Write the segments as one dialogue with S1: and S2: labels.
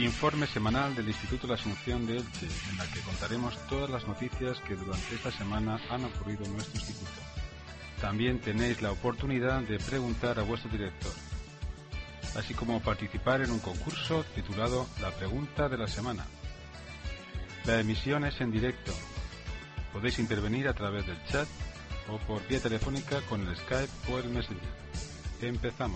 S1: Informe semanal del Instituto La Asunción de Elche, en la que contaremos todas las noticias que durante esta semana han ocurrido en nuestro instituto. También tenéis la oportunidad de preguntar a vuestro director, así como participar en un concurso titulado La Pregunta de la Semana. La emisión es en directo. Podéis intervenir a través del chat o por vía telefónica con el Skype o el Messenger. Empezamos.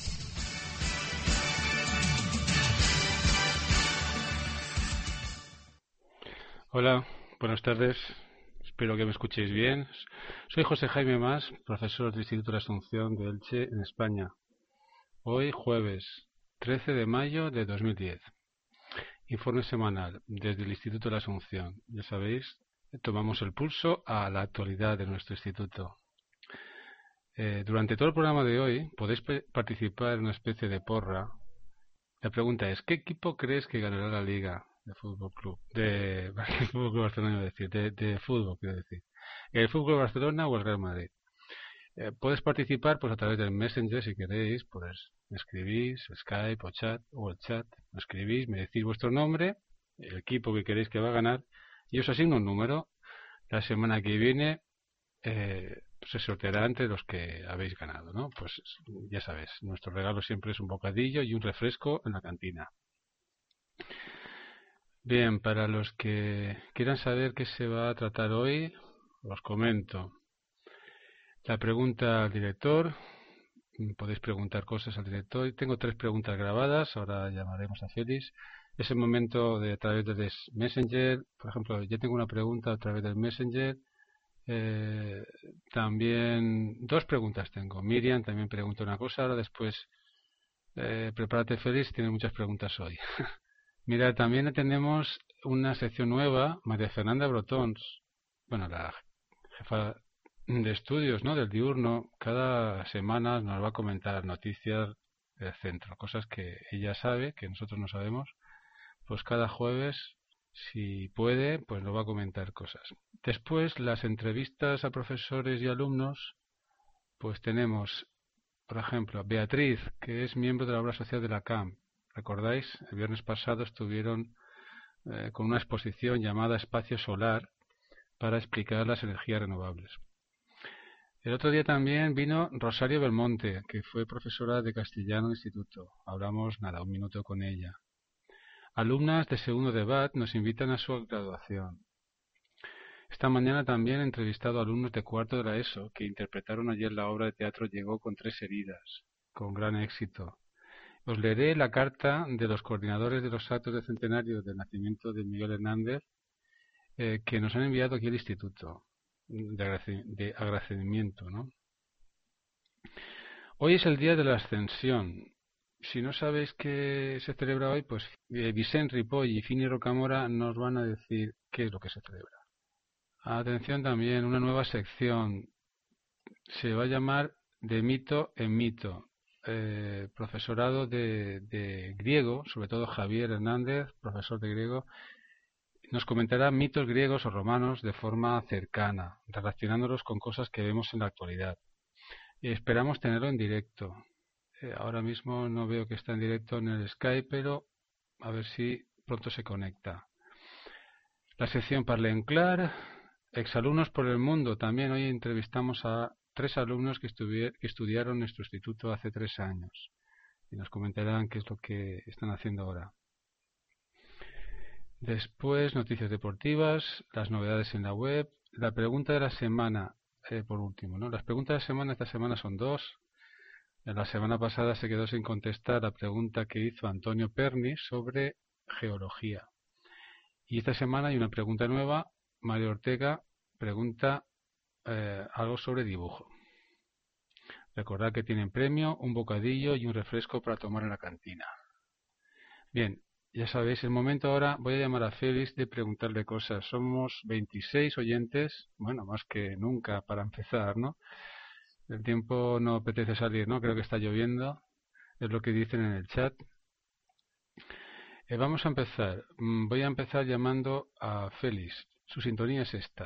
S1: Hola, buenas tardes. Espero que me escuchéis bien. Soy José Jaime Mas, profesor del Instituto de la Asunción de Elche, en España. Hoy, jueves 13 de mayo de 2010. Informe semanal desde el Instituto de la Asunción. Ya sabéis, tomamos el pulso a la actualidad de nuestro instituto. Durante todo el programa de hoy podéis participar en una especie de porra. La pregunta es, ¿qué equipo crees que ganará la Liga de Fútbol Club? De Fútbol Club Barcelona, de fútbol, quiero decir. ¿El Fútbol Barcelona o el Real Madrid? Puedes participar pues a través del Messenger si queréis, pues me escribís, Skype o el chat, me escribís, me decís vuestro nombre, el equipo que queréis que va a ganar y os asigno un número. La semana que viene se sorteará entre los que habéis ganado, ¿no? Pues ya sabes, nuestro regalo siempre es un bocadillo y un refresco en la cantina. Bien, para los que quieran saber qué se va a tratar hoy, os comento. La pregunta al director, podéis preguntar cosas al director. Tengo 3 preguntas grabadas, ahora llamaremos a Félix. Es el momento de a través del Messenger, por ejemplo, yo tengo una pregunta a través del Messenger. También 2 preguntas tengo. Miriam también pregunta una cosa, ahora después prepárate Félix, tiene muchas preguntas hoy. Mira, también tenemos una sección nueva, María Fernanda Brotons, bueno, la jefa de estudios, ¿no?, del diurno, cada semana nos va a comentar noticias del centro, cosas que ella sabe, que nosotros no sabemos. Pues cada jueves, si puede, pues nos va a comentar cosas. Después, las entrevistas a profesores y alumnos, pues tenemos, por ejemplo, a Beatriz, que es miembro de la obra social de la CAM. ¿Recordáis? El viernes pasado estuvieron con una exposición llamada Espacio Solar para explicar las energías renovables. El otro día también vino Rosario Belmonte, que fue profesora de castellano en instituto. Hablamos, un minuto con ella. Alumnas de segundo de BAT nos invitan a su graduación. Esta mañana también he entrevistado a alumnos de cuarto de la ESO que interpretaron ayer la obra de teatro Llegó con 3 heridas, con gran éxito. Os leeré la carta de los coordinadores de los actos de centenario del nacimiento de Miguel Hernández que nos han enviado aquí al instituto, de agradecimiento, ¿no? Hoy es el día de la Ascensión. Si no sabéis qué se celebra hoy, pues Vicent Ripoll y Fini Rocamora nos van a decir qué es lo que se celebra. Atención también, una nueva sección. Se va a llamar De mito en mito. Profesorado de griego, sobre todo Javier Hernández, profesor de griego, nos comentará mitos griegos o romanos de forma cercana, relacionándolos con cosas que vemos en la actualidad. Esperamos tenerlo en directo. Ahora mismo no veo que está en directo en el Skype, pero a ver si pronto se conecta. La sección Parlem Clar, exalumnos por el mundo. También hoy entrevistamos a 3 alumnos que estudiaron nuestro instituto hace 3 años y nos comentarán qué es lo que están haciendo ahora. Después, noticias deportivas, las novedades en la web, la pregunta de la semana, por último, ¿no? Las preguntas de la semana, esta semana son 2. En la semana pasada se quedó sin contestar la pregunta que hizo Antonio Perni sobre geología. Y esta semana hay una pregunta nueva. Mario Ortega pregunta algo sobre dibujo. Recordad que tienen premio, un bocadillo y un refresco para tomar en la cantina. Bien, ya sabéis, el momento ahora, voy a llamar a Félix de preguntarle cosas. Somos 26 oyentes, bueno, más que nunca para empezar, ¿no? El tiempo no apetece salir, ¿no? Creo que está lloviendo, es lo que dicen en el chat. Vamos a empezar. Voy a empezar llamando a Félix. Su sintonía es esta.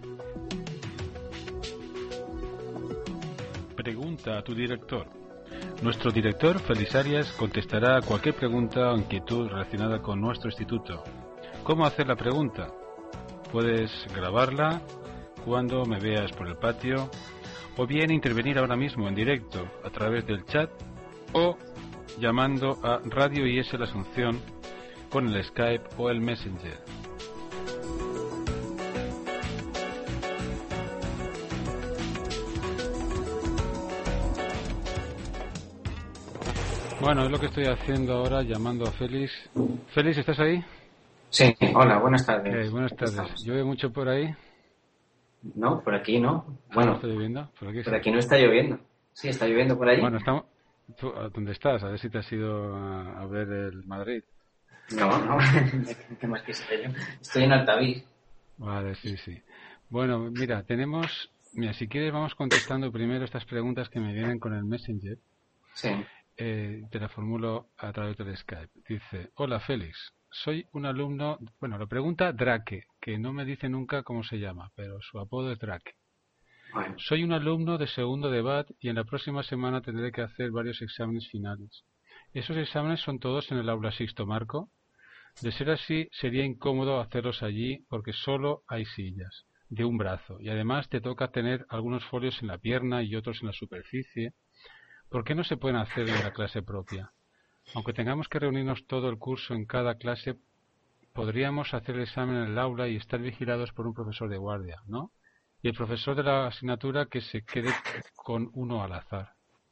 S1: Pregunta a tu director. Nuestro director, Félix Arias, contestará a cualquier pregunta o inquietud relacionada con nuestro instituto. ¿Cómo hacer la pregunta? Puedes grabarla cuando me veas por el patio, o bien intervenir ahora mismo en directo a través del chat o llamando a Radio IS La Asunción con el Skype o el Messenger. Bueno, es lo que estoy haciendo ahora, llamando a Félix. Félix, ¿estás ahí?
S2: Sí, hola, buenas tardes.
S1: Buenas tardes. ¿Llueve mucho por ahí?
S2: No, por aquí no. Bueno,
S1: ¿Está lloviendo? Por aquí,
S2: por aquí no está lloviendo. Sí, está lloviendo por ahí.
S1: Bueno, ¿tú, ¿dónde estás? A ver si te has ido a ver el Madrid.
S2: No, ¿qué más quisiera yo? Estoy en Altavix.
S1: Vale, sí. Bueno, mira, si quieres vamos contestando primero estas preguntas que me vienen con el Messenger.
S2: Sí.
S1: Te la formulo a través del Skype. Dice: hola Félix, soy un alumno, bueno, lo pregunta Drake, que no me dice nunca cómo se llama, pero su apodo es Drake.
S2: Bueno.
S1: Soy un alumno de segundo de BAT y en la próxima semana tendré que hacer varios exámenes finales. Esos exámenes son todos en el aula Sixto Marco. De ser así, sería incómodo hacerlos allí porque solo hay sillas de un brazo y además te toca tener algunos folios en la pierna y otros en la superficie. ¿Por qué no se pueden hacer en la clase propia? Aunque tengamos que reunirnos todo el curso en cada clase, podríamos hacer el examen en el aula y estar vigilados por un profesor de guardia, ¿no? Y el profesor de la asignatura que se quede con uno al azar.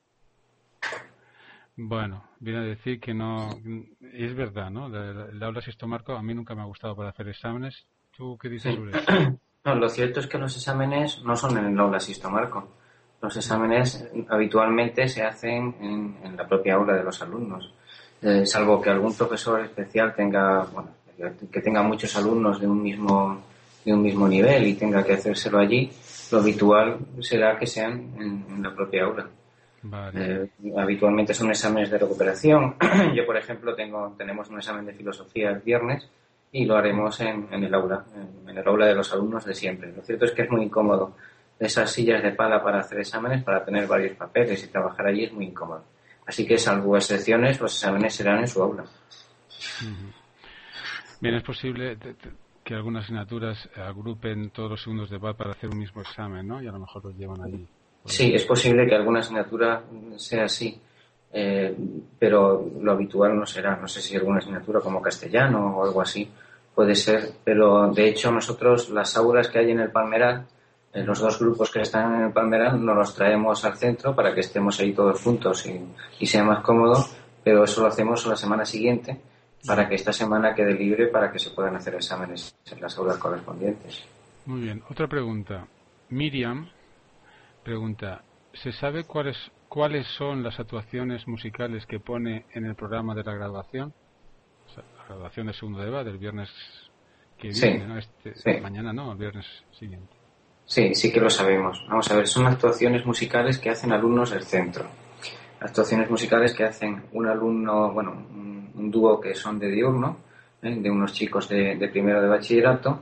S1: Bueno, viene a decir que no... Es verdad, ¿no? El aula Sixto Marco a mí nunca me ha gustado para hacer exámenes. ¿Tú qué dices sobre eso?
S2: No, lo cierto es que los exámenes no son en el aula Sixto Marco. Los exámenes habitualmente se hacen en la propia aula de los alumnos. Salvo que algún profesor especial tenga muchos alumnos de un mismo nivel y tenga que hacérselo allí, lo habitual será que sean en la propia aula.
S1: Vale.
S2: Habitualmente son exámenes de recuperación. Yo, por ejemplo, tenemos un examen de filosofía el viernes y lo haremos en el aula de los alumnos de siempre. Lo cierto es que es muy incómodo. Esas sillas de pala para hacer exámenes, para tener varios papeles y trabajar allí es muy incómodo. Así que, salvo excepciones, los exámenes serán en su aula.
S1: Bien, es posible que algunas asignaturas agrupen todos los segundos de BAT para hacer un mismo examen, ¿no? Y a lo mejor los llevan allí.
S2: Sí, es posible que alguna asignatura sea así, pero lo habitual no será. No sé si alguna asignatura como castellano o algo así puede ser, pero de hecho nosotros las aulas que hay en el Palmeral, los dos grupos que están en el Palmeral, nos los traemos al centro para que estemos ahí todos juntos y sea más cómodo, pero eso lo hacemos la semana siguiente para que esta semana quede libre para que se puedan hacer exámenes en las aulas correspondientes.
S1: Muy bien. Otra pregunta. Miriam pregunta: ¿se sabe cuáles son las actuaciones musicales que pone en el programa de la graduación? O sea, la graduación de segundo de BAT del viernes que viene,
S2: sí,
S1: ¿no?
S2: Sí.
S1: Mañana no, el viernes siguiente.
S2: Sí que lo sabemos. Vamos a ver, son actuaciones musicales que hacen alumnos del centro. Actuaciones musicales que hacen un alumno, un dúo que son de diurno, de unos chicos de primero de bachillerato,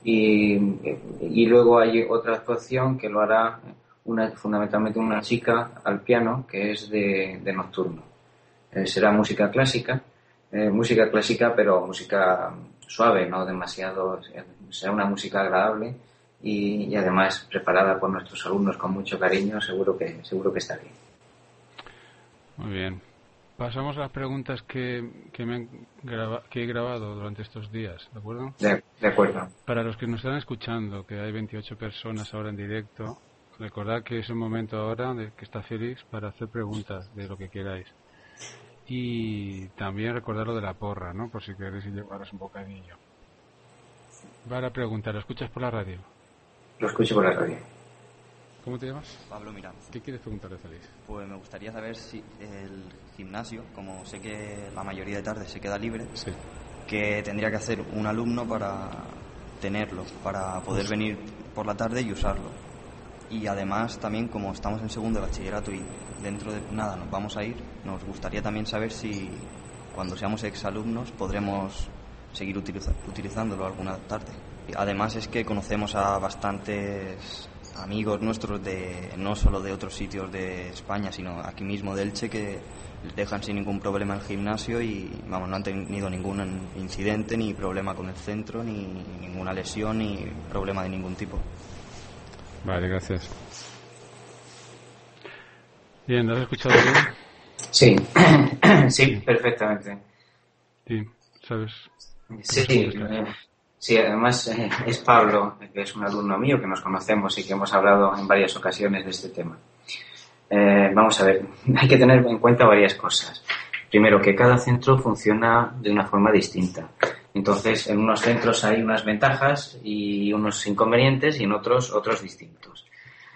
S2: y luego hay otra actuación que lo hará fundamentalmente una chica al piano que es de nocturno. Será música clásica, pero música suave, no demasiado, será una música agradable y además preparada por nuestros alumnos con mucho cariño. Seguro que está bien.
S1: Muy bien. Pasamos a las preguntas que he grabado durante estos días, ¿de acuerdo?
S2: De acuerdo.
S1: Para los que nos están escuchando, que hay 28 personas ahora en directo, recordad que es el momento ahora de que está Félix para hacer preguntas de lo que queráis. Y también recordar lo de la porra, ¿no? Por si queréis llevaros un bocadillo. Para preguntar, ¿lo escuchas por la radio?
S2: Lo escucho por la radio.
S1: ¿Cómo te llamas?
S3: Pablo Miranda.
S1: ¿Qué quieres preguntarle, Félix?
S3: Pues me gustaría saber si el gimnasio, como sé que la mayoría de tardes se queda libre,
S1: Sí.
S3: ¿qué tendría que hacer un alumno para tenerlo, para poder venir por la tarde y usarlo? Y además también, como estamos en segundo de bachillerato y dentro de nada nos vamos a ir, nos gustaría también saber si cuando seamos exalumnos podremos seguir utilizándolo alguna tarde. Además es que conocemos a bastantes amigos nuestros no solo de otros sitios de España, sino aquí mismo de Elche, que dejan sin ningún problema el gimnasio y vamos, no han tenido ningún incidente ni problema con el centro, ni ninguna lesión ni problema de ningún tipo.
S1: Vale, gracias. Bien, ¿lo has escuchado bien?
S2: Sí, sí, perfectamente.
S1: Sí, ¿sabes?
S2: Sí, además es Pablo, que es un alumno mío que nos conocemos y que hemos hablado en varias ocasiones de este tema. Vamos a ver, hay que tener en cuenta varias cosas. Primero, que cada centro funciona de una forma distinta. Entonces, en unos centros hay unas ventajas y unos inconvenientes y en otros distintos.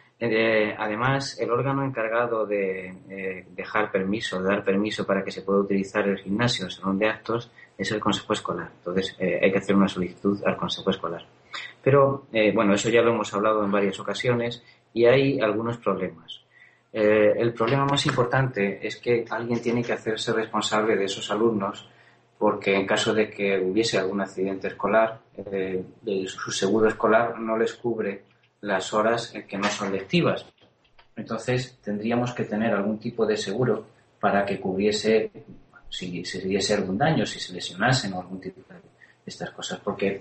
S2: Además, el órgano encargado de dar permiso para que se pueda utilizar el gimnasio o el salón de actos es el Consejo Escolar. Entonces, hay que hacer una solicitud al Consejo Escolar. Pero, bueno, eso ya lo hemos hablado en varias ocasiones y hay algunos problemas. El problema más importante es que alguien tiene que hacerse responsable de esos alumnos, porque en caso de que hubiese algún accidente escolar, su seguro escolar no les cubre las horas que no son lectivas. Entonces tendríamos que tener algún tipo de seguro para que cubriese si se diese algún daño, si se lesionasen o algún tipo de estas cosas, porque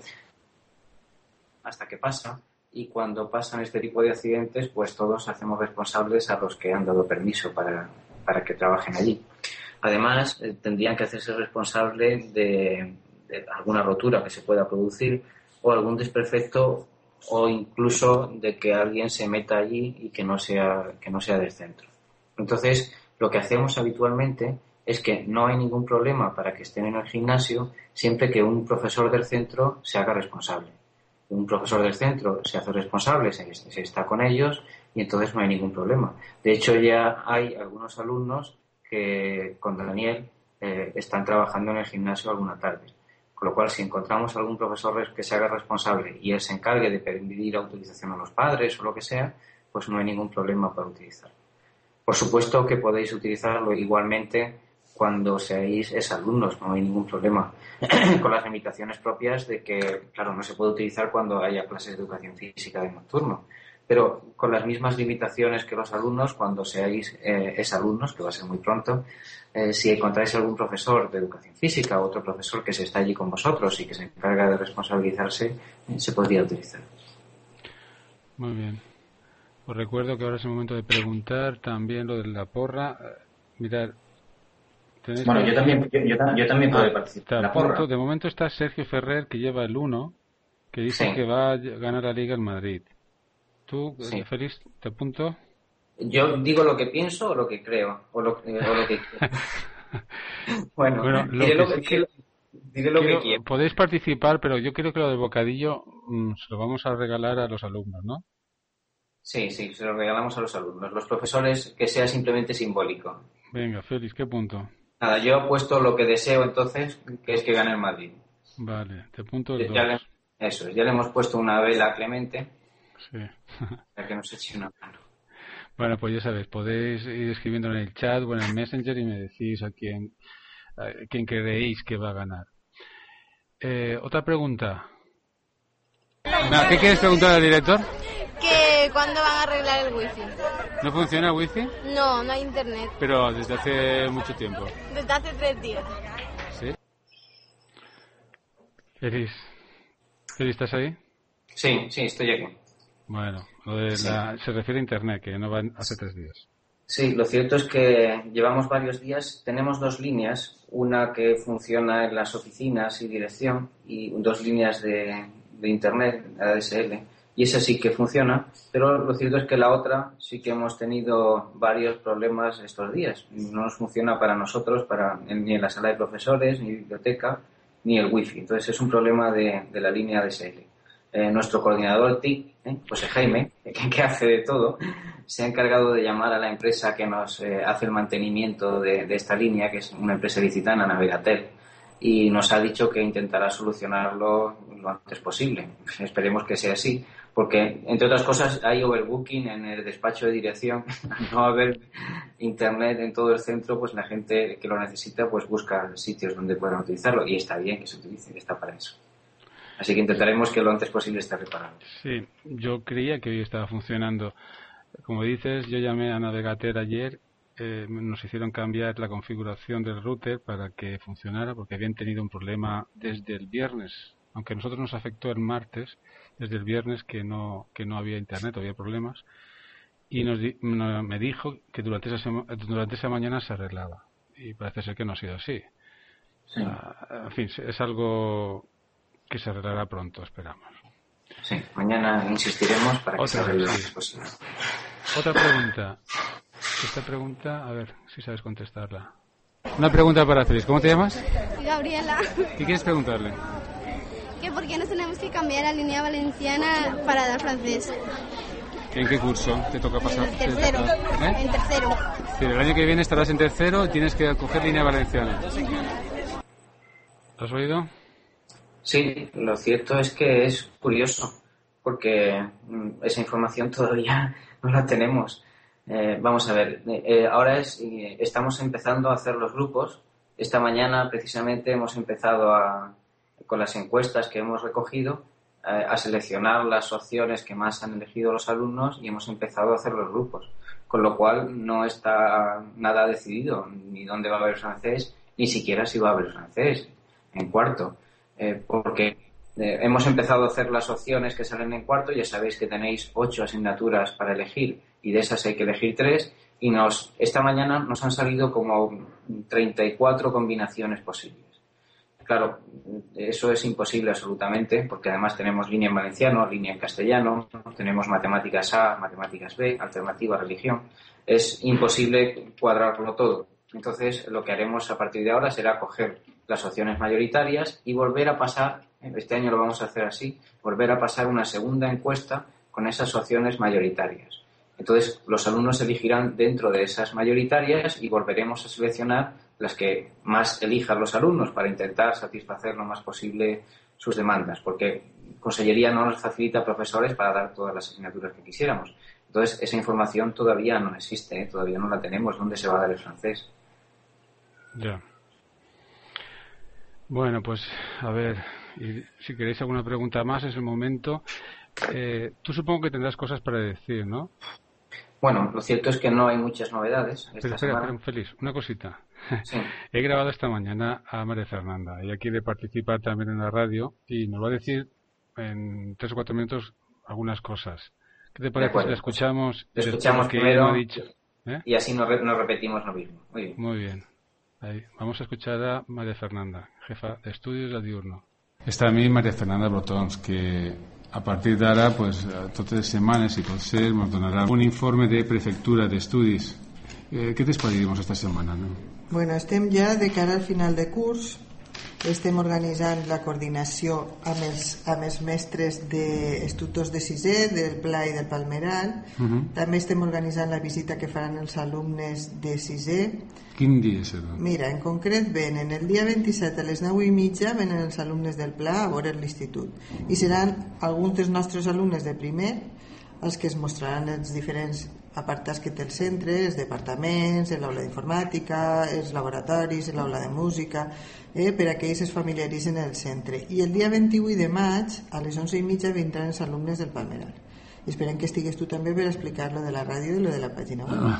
S2: hasta que pasa, y cuando pasan este tipo de accidentes, pues todos hacemos responsables a los que han dado permiso para que trabajen allí. Además, tendrían que hacerse responsables de alguna rotura que se pueda producir o algún desperfecto, o incluso de que alguien se meta allí y que no sea del centro. Entonces, lo que hacemos habitualmente es que no hay ningún problema para que estén en el gimnasio siempre que un profesor del centro se haga responsable. Un profesor del centro se hace responsable, se está con ellos y entonces no hay ningún problema. De hecho, ya hay algunos alumnos que con Daniel están trabajando en el gimnasio alguna tarde. Con lo cual, si encontramos algún profesor que se haga responsable y él se encargue de pedir la autorización a los padres o lo que sea, pues no hay ningún problema para utilizarlo. Por supuesto que podéis utilizarlo igualmente cuando seáis exalumnos, no hay ningún problema, con las limitaciones propias de que, claro, no se puede utilizar cuando haya clases de educación física de nocturno, pero con las mismas limitaciones que los alumnos cuando seáis exalumnos, que va a ser muy pronto. Si encontráis algún profesor de educación física o otro profesor que se está allí con vosotros y que se encarga de responsabilizarse, se podría utilizar.
S1: Muy bien. Os recuerdo que ahora es el momento de preguntar también lo de la porra. Mirad,
S2: bueno, yo también puedo participar en la porra.
S1: De momento está Sergio Ferrer, que lleva el 1, que dice que va a ganar la Liga en Madrid. ¿Tú, Félix, te apunto?
S2: Yo digo lo que pienso o lo que creo, o lo que bueno, diré lo que quiero.
S1: Podéis participar, pero yo creo que lo del bocadillo se lo vamos a regalar a los alumnos, ¿no?
S2: Sí, se lo regalamos a los alumnos. Los profesores, que sea simplemente simbólico.
S1: Venga, Félix, ¿qué punto?
S2: Nada, yo he puesto lo que deseo entonces, que es que gane el Madrid.
S1: Vale, te apunto el 2.
S2: Ya le hemos puesto una vela a Clemente.
S1: Sí.
S2: Para que nos eche una mano.
S1: Bueno, pues ya sabéis, podéis ir escribiendo en el chat o en el Messenger y me decís a quién creéis que va a ganar. Otra pregunta. ¿Qué quieres preguntar al director?
S4: Que cuándo van a arreglar el wifi.
S1: ¿No funciona el wifi?
S4: No hay internet.
S1: Pero desde hace mucho tiempo.
S4: Desde hace 3 días.
S1: ¿Sí? Feliz, ¿estás ahí?
S2: Sí, estoy aquí.
S1: Bueno, se refiere a internet, que no va hace 3 días.
S2: Sí, lo cierto es que llevamos varios días, tenemos 2 líneas, una que funciona en las oficinas y dirección y 2 líneas de internet, ADSL, y esa sí que funciona, pero lo cierto es que la otra sí que hemos tenido varios problemas estos días. No nos funciona para nosotros, ni en la sala de profesores, ni biblioteca, ni el wifi. Entonces es un problema de la línea ADSL. Nuestro coordinador TIC, José Jaime, que hace de todo, se ha encargado de llamar a la empresa que nos hace el mantenimiento de esta línea, que es una empresa licitana, Navegatel, y nos ha dicho que intentará solucionarlo lo antes posible. Esperemos que sea así, porque, entre otras cosas, hay overbooking en el despacho de dirección. Al no haber internet en todo el centro, pues la gente que lo necesita pues busca sitios donde puedan utilizarlo, y está bien que se utilice, está para eso. Así que intentaremos que lo antes posible esté reparado.
S1: Sí, yo creía que hoy estaba funcionando. Como dices, yo llamé a Navegater ayer, nos hicieron cambiar la configuración del router para que funcionara, porque habían tenido un problema desde el viernes, aunque a nosotros nos afectó el martes, desde el viernes que no había internet, había problemas, y me dijo que durante esa mañana se arreglaba, y parece ser que no ha sido así.
S2: Sí.
S1: En fin, es algo que se arreglará pronto, esperamos.
S2: Sí, mañana insistiremos para que se arregle lo antes posible.
S1: Otra pregunta. Esta pregunta, a ver si sabes contestarla. Una pregunta para Félix. ¿Cómo te llamas?
S4: Gabriela,
S1: ¿Qué quieres preguntarle?
S4: que por qué nos tenemos que cambiar a línea valenciana para dar francés.
S1: ¿En qué curso te toca pasar?
S4: En tercero. En tercero.
S1: Pero el año que viene estarás en tercero y tienes que coger línea valenciana. ¿Lo has oído?
S2: Sí, lo cierto es que es curioso, porque esa información todavía no la tenemos. Vamos a ver, ahora estamos empezando a hacer los grupos. Esta mañana precisamente hemos empezado con las encuestas que hemos recogido a seleccionar las opciones que más han elegido los alumnos y hemos empezado a hacer los grupos. Con lo cual no está nada decidido, ni dónde va a haber francés, ni siquiera si va a haber francés en cuarto. Porque hemos empezado a hacer las opciones que salen en cuarto. Ya sabéis que tenéis 8 asignaturas para elegir y de esas hay que elegir 3 y esta mañana nos han salido como 34 combinaciones posibles. Claro, eso es imposible absolutamente, porque además tenemos línea en valenciano, línea en castellano, tenemos matemáticas A, matemáticas B, alternativa, religión. Es imposible cuadrarlo todo. Entonces, lo que haremos a partir de ahora será coger las opciones mayoritarias y volver a pasar, este año lo vamos a hacer así, volver a pasar una segunda encuesta con esas opciones mayoritarias. Entonces, los alumnos elegirán dentro de esas mayoritarias y volveremos a seleccionar las que más elijan los alumnos para intentar satisfacer lo más posible sus demandas, porque Consellería no nos facilita profesores para dar todas las asignaturas que quisiéramos. Entonces, esa información todavía no existe, todavía no la tenemos. ¿Dónde se va a dar el francés?
S1: Ya. Bueno, pues a ver, y si queréis alguna pregunta más es el momento. Tú supongo que tendrás cosas para decir, ¿no?
S2: Bueno, lo cierto es que no hay muchas novedades.
S1: Espera, Félix, una cosita.
S2: Sí.
S1: He grabado esta mañana a María Fernanda. Ella quiere participar también en la radio y nos va a decir en 3 o 4 minutos algunas cosas. ¿Qué te parece si la escuchamos?
S2: Lo escuchamos primero
S1: ha dicho?
S2: Y así no repetimos lo mismo. Muy bien.
S1: Muy bien. Ahí. Vamos a escuchar a María Fernanda, jefa de estudios de Diurno. Està a mi María Fernanda Brotons, que a partir d'ara, pues, totes les setmanes, si pot ser, ens donarà un informe de prefectura d'estudis. Què t'esperirem esta setmana? No?
S5: Bueno, estem ja de cara al final de curs. Estem organitzant la coordinació amb els mestres d'estudis de sisè, del Pla i del Palmeral. També estem organitzant la visita que faran els alumnes de sisè.
S1: Quin dia serà?
S5: Mira, en concret venen el dia 27 a les 9:30 venen els alumnes del Pla a veure l'institut i seran alguns dels nostres alumnes de primer els que es mostraran els diferents apartats que té el centre, els departaments, l'aula d'informàtica, els laboratoris, l'aula de música, per a que ells es familiaritzen en el centre. I el dia 28 de maig a les 11:30 vindran els alumnes del Palmeral. Esperem que estigues tu també per explicar lo de la ràdio i lo de la pàgina web.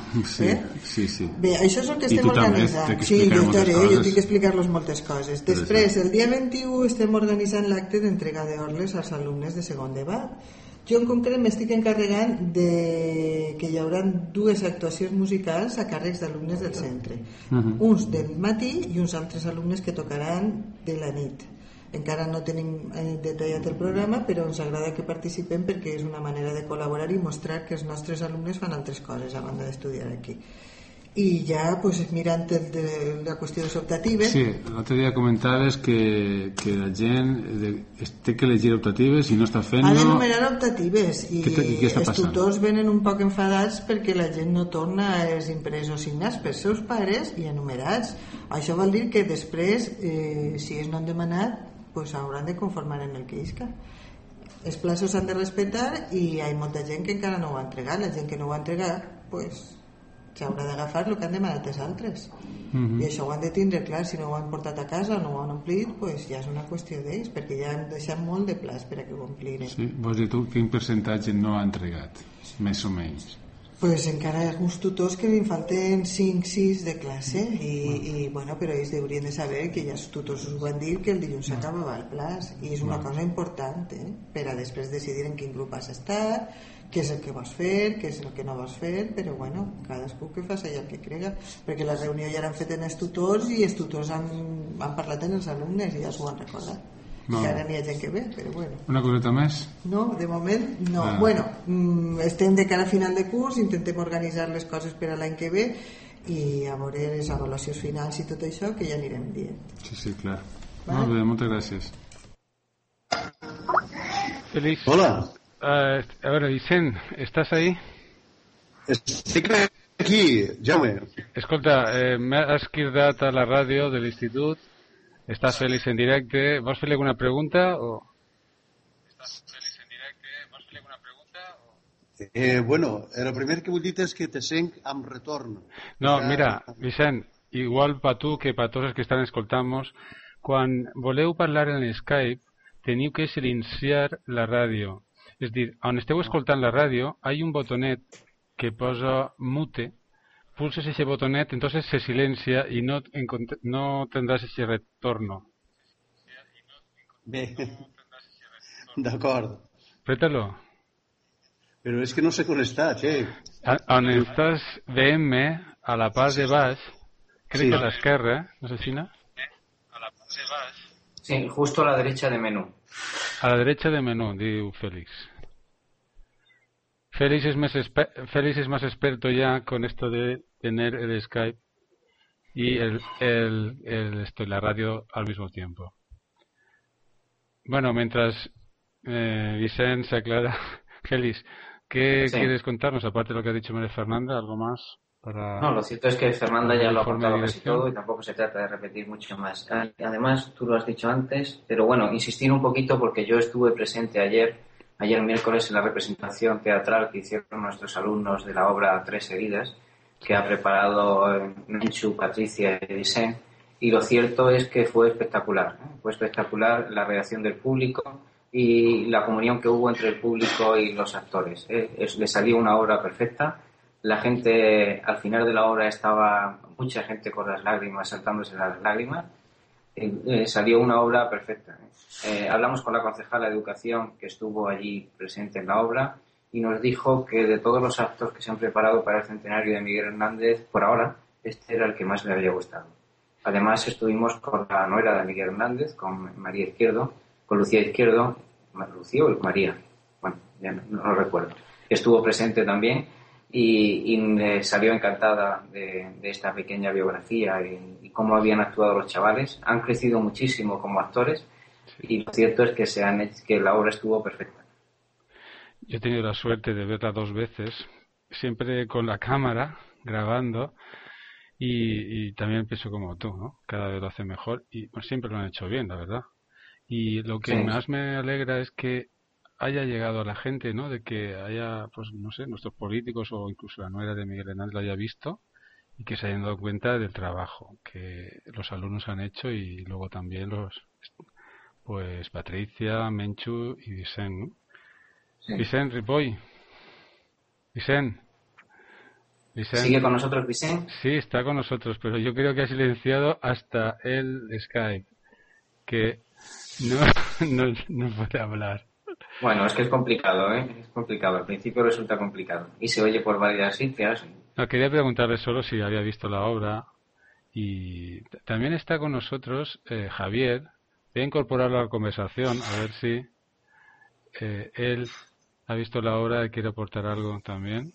S1: Sí.
S5: Bé, això és el que estem organitzant. Sí, jo tinc que explicar-los moltes coses. Després, el dia 21 estem organitzant l'acte d'entrega d'orles als alumnes de segon de BAC. Jo en concret m'estic encarregant de que hi haurà 2 actuacions musicals a càrrecs d'alumnes del centre. Uns del matí i uns altres alumnes que tocaran de la nit. Encara no tenim detallat el programa, però ens agrada que participem perquè és una manera de col·laborar i mostrar que els nostres alumnes fan altres coses a banda d'estudiar aquí. I ja, pues, mirant la qüestió de les optatives...
S1: Sí, l'altre dia comentaves que la gent té que llegir optatives i no està fent...
S5: Ha d'enumerar optatives i
S1: els
S5: tutors venen un poc enfadats perquè la gent no torna els impresos signats pels seus pares i enumerats. Això vol dir que després, si ells no han demanat, pues hauran de conformar en el que isca. Els plazos s'han de respetar i hi ha molta gent que encara no ho ha entregat. La gent que no ho ha entregat, pues s'haurà d'agafar el que han demanat els altres. I això ho han de tindre clar. Si no ho han portat a casa o no ho han omplit, pues ja és una qüestió d'ells, perquè ja han deixat molt de plaç per a que ho ompliren.
S1: Sí, vols dir tu quin percentatge no ha entregat, més o menys?
S5: Pues encara hi ha alguns tutors que li falten 5-6 de classe i bueno, però ells haurien de saber que ja els tutors us van dir que el dilluns s'acabava el plaç i és una cosa important per a després decidir en quin grup has estat, què és el que vols fer, què és el que no vols fer, però bueno, cadascú que faci allò que crega, perquè la reunió ja l'han fet en els tutors i els tutors han parlat amb els alumnes i ja s'ho han recordat. No. Que ara n'hi ha gent que ve, però bueno.
S1: Una coseta més?
S5: No, de moment no. Bueno, estem de cara a final de curs, intentem organitzar les coses per a l'any que ve i a veure les avaluacions finals i tot això que ja anirem dient.
S1: Sí, clar. Vale? Molt bé, moltes gràcies. Félix.
S6: Hola.
S1: A veure, Vicent, ¿estás ahí?
S6: Estic aquí, Jaume.
S1: Escolta, m'has cridat a la ràdio de l'institut. ¿Estás Félix en directe? Vols fer alguna pregunta?
S6: Bueno, el primer que vull dir és que te sent amb retorn.
S1: No, mira, Vicent, igual per tu que per tots els que estan escoltant-nos, quan voleu parlar en Skype, teniu que silenciar la ràdio. És a dir, on esteu escoltant la ràdio, hi ha un botonet que posa mute. Pulses ese botonet, entonces se silencia y no tendrás ese retorno.
S6: Bé, d'acord.
S1: Prétalo.
S6: Però és que no sé on està, che.
S1: On estàs veient-me, a la part de baix, crec que a l'esquerra, no sé si no?
S2: A la part de baix. Sí, justo a la derecha de menú.
S1: A la derecha de menú, diu Félix. Félix es más experto ya con esto de tener el Skype y la radio al mismo tiempo. Bueno, mientras Vicente se aclara, Félix, ¿qué quieres contarnos? Aparte de lo que ha dicho María Fernanda, ¿algo más?
S2: No, lo cierto es que Fernanda ya lo ha contado casi todo y tampoco se trata de repetir mucho más. Además, tú lo has dicho antes, pero bueno, insistir un poquito porque yo estuve presente ayer miércoles en la representación teatral que hicieron nuestros alumnos de la obra Tres Heridas, que ha preparado Menchu, Patricia y Vicent, y lo cierto es que fue espectacular. Fue espectacular la reacción del público y la comunión que hubo entre el público y los actores. Le salió una obra perfecta. La gente, al final de la obra, estaba mucha gente con las lágrimas, saltándose las lágrimas. Salió una obra perfecta. Hablamos con la concejala de Educación que estuvo allí presente en la obra y nos dijo que de todos los actos que se han preparado para el centenario de Miguel Hernández, por ahora, este era el que más le había gustado. Además, estuvimos con la nuera de Miguel Hernández, con María Izquierdo, con Lucía Izquierdo, Lucía o María, bueno, ya no lo recuerdo. Estuvo presente también y salió encantada de esta pequeña biografía y cómo habían actuado los chavales. Han crecido muchísimo como actores y lo cierto es que la obra estuvo perfecta.
S1: Yo he tenido la suerte de verla 2 veces, siempre con la cámara, grabando, y también pienso como tú, ¿no? Cada vez lo hace mejor y pues, siempre lo han hecho bien, la verdad. Y lo que más me alegra es que haya llegado a la gente, ¿no? De que haya, pues no sé, nuestros políticos o incluso la nuera de Miguel Hernández lo haya visto y que se hayan dado cuenta del trabajo que los alumnos han hecho y luego también pues Patricia, Menchu y Vicent, ¿no? Sí. Vicent Ripoll. Vicent.
S2: ¿Sigue con nosotros Vicent?
S1: Sí, está con nosotros, pero yo creo que ha silenciado hasta el Skype, que no puede hablar.
S2: Bueno, es que es complicado, ¿eh? Es complicado. Al principio resulta complicado. Y se oye por varias sitios.
S1: No, quería preguntarle solo si había visto la obra. Y también está con nosotros Javier. Voy a incorporarlo a la conversación, a ver si él ha visto la obra y quiere aportar algo también.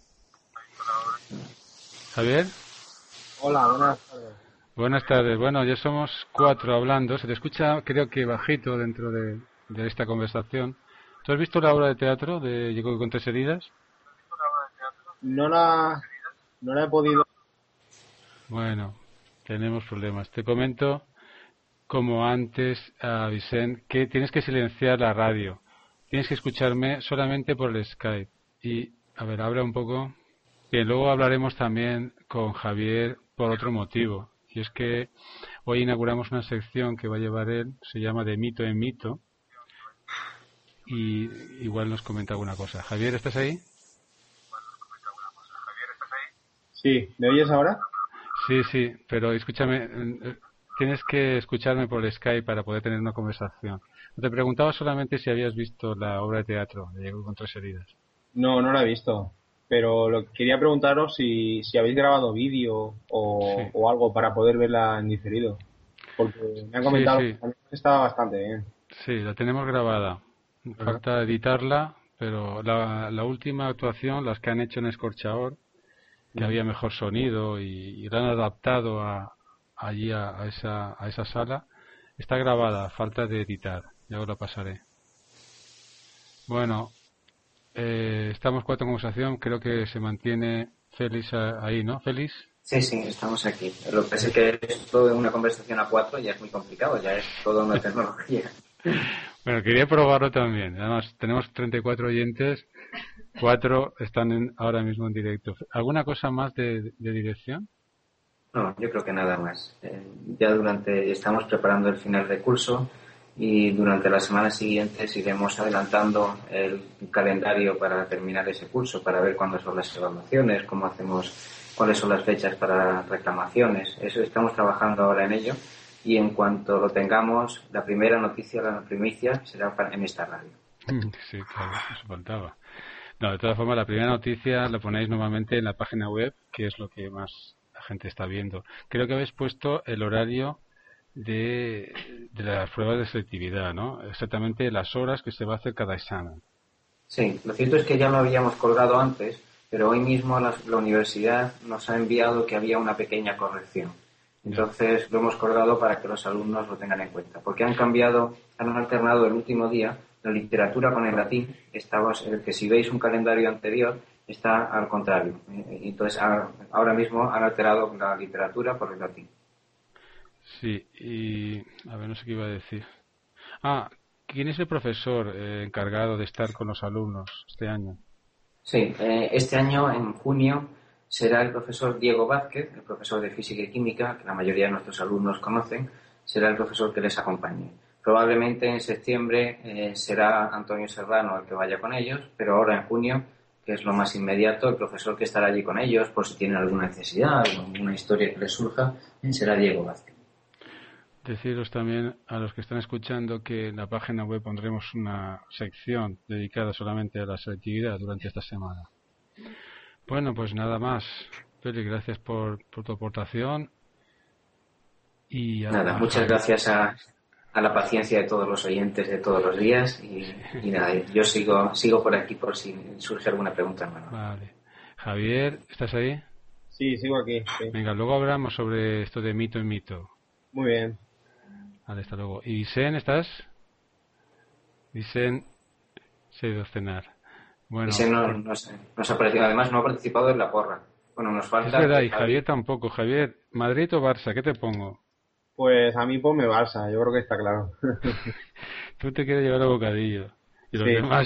S1: Javier.
S7: Hola, buenas tardes.
S1: Buenas tardes. Bueno, ya somos 4 hablando. Se te escucha, creo que bajito dentro de esta conversación. ¿Tú has visto la obra de teatro de Llegó con 3 heridas?
S7: No la he podido.
S1: Bueno, tenemos problemas. Te comento, como antes a Vicent, que tienes que silenciar la radio. Tienes que escucharme solamente por el Skype. Y, a ver, habla un poco. Bien, luego hablaremos también con Javier por otro motivo. Y es que hoy inauguramos una sección que va a llevar él, se llama De mito en mito. Y igual nos comenta alguna cosa. Javier, ¿estás ahí?
S7: Sí, ¿me oyes ahora?
S1: Sí, pero escúchame, tienes que escucharme por Skype para poder tener una conversación. Te preguntaba solamente si habías visto la obra de teatro de Diego con 3 heridas.
S7: No la he visto, pero quería preguntaros si habéis grabado vídeo o algo para poder verla en diferido, porque me han comentado que estaba bastante bien.
S1: Sí, la tenemos grabada. Falta editarla, pero la última actuación, las que han hecho en Escorchador, que había mejor sonido y la han adaptado allí a esa sala, está grabada, falta de editar, ya os la pasaré. Bueno, estamos 4 en conversación, creo que se mantiene Félix ahí, ¿no? ¿Félix?
S2: Sí, estamos aquí. Lo que pasa es que esto de una conversación a 4 ya es muy complicado, ya es toda una tecnología.
S1: Bueno, quería probarlo también. Además, tenemos 34 oyentes, 4 están ahora mismo en directo. ¿Alguna cosa más de dirección?
S2: No, yo creo que nada más. Estamos preparando el final de curso y durante las semanas siguientes iremos adelantando el calendario para terminar ese curso, para ver cuándo son las evaluaciones, cuáles son las fechas para reclamaciones. Eso estamos trabajando ahora en ello. Y en cuanto lo tengamos, la primera noticia, la primicia, será en esta radio.
S1: Sí, claro, eso faltaba. No, de todas formas, la primera noticia la ponéis normalmente en la página web, que es lo que más la gente está viendo. Creo que habéis puesto el horario de las pruebas de selectividad, ¿no? Exactamente las horas que se va a hacer cada examen.
S2: Sí, lo cierto es que ya lo habíamos colgado antes, pero hoy mismo la universidad nos ha enviado que había una pequeña corrección. Entonces lo hemos colgado para que los alumnos lo tengan en cuenta, porque han alternado el último día la literatura con el latín. Que si veis un calendario anterior está al contrario. Entonces ahora mismo han alterado la literatura por el latín.
S1: Sí, y a ver, no sé qué iba a decir. ¿Quién es el profesor encargado de estar con los alumnos este año?
S2: Sí, este año en junio será el profesor Diego Vázquez, el profesor de Física y Química, que la mayoría de nuestros alumnos conocen, será el profesor que les acompañe. Probablemente en septiembre será Antonio Serrano el que vaya con ellos, pero ahora en junio, que es lo más inmediato, el profesor que estará allí con ellos, por si tienen alguna necesidad, alguna historia que les surja, será Diego Vázquez.
S1: Deciros también a los que están escuchando que en la página web pondremos una sección dedicada solamente a la selectividad durante esta semana. Bueno, pues nada más. Félix, gracias por tu aportación. Y
S2: muchas gracias a la paciencia de todos los oyentes de todos los días. Y nada, yo sigo por aquí por si surge alguna pregunta nueva.
S1: Vale. Javier, ¿estás ahí?
S7: Sí, sigo aquí. Sí.
S1: Venga, luego hablamos sobre esto de mito en mito.
S7: Muy bien.
S1: Vale, hasta luego. ¿Y Vicen, estás? Vicen se ha ido a cenar. Bueno,
S2: nos ha parecido, además no ha participado en la porra. Bueno, nos falta...
S1: Es verdad, y Javier tampoco. Javier, ¿Madrid o Barça? ¿Qué te pongo?
S7: Pues a mí ponme Barça, yo creo que está claro.
S1: Tú te quieres llevar el bocadillo. Y los demás...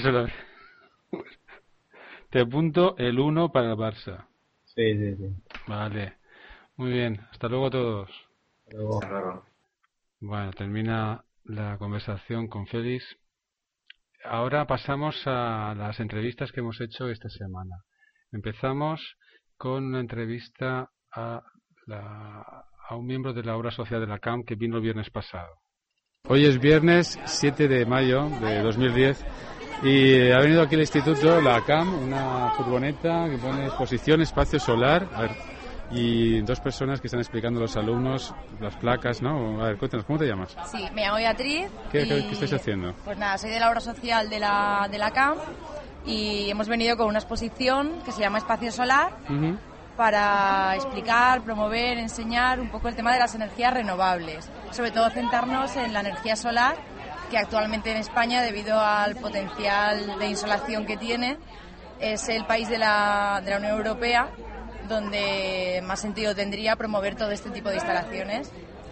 S1: Te apunto el 1 para el Barça.
S7: Sí.
S1: Vale. Muy bien. Hasta luego todos.
S2: Hasta luego.
S1: Bueno, termina la conversación con Félix. Ahora pasamos a las entrevistas que hemos hecho esta semana. Empezamos con una entrevista a un miembro de la obra social de la CAM que vino el viernes pasado. Hoy es viernes 7 de mayo de 2010 y ha venido aquí al instituto la CAM, una furgoneta que pone exposición espacio solar. A ver, y 2 personas que están explicando a los alumnos las placas, ¿no? A ver, cuéntanos, ¿cómo te llamas?
S8: Sí, me llamo Beatriz.
S1: ¿Qué estáis haciendo?
S8: Pues nada, soy de la obra social de la CAM y hemos venido con una exposición que se llama Espacio Solar para explicar, promover, enseñar un poco el tema de las energías renovables, sobre todo centrarnos en la energía solar, que actualmente en España, debido al potencial de insolación que tiene, es el país de la Unión Europea donde más sentido tendría promover todo este tipo de instalaciones.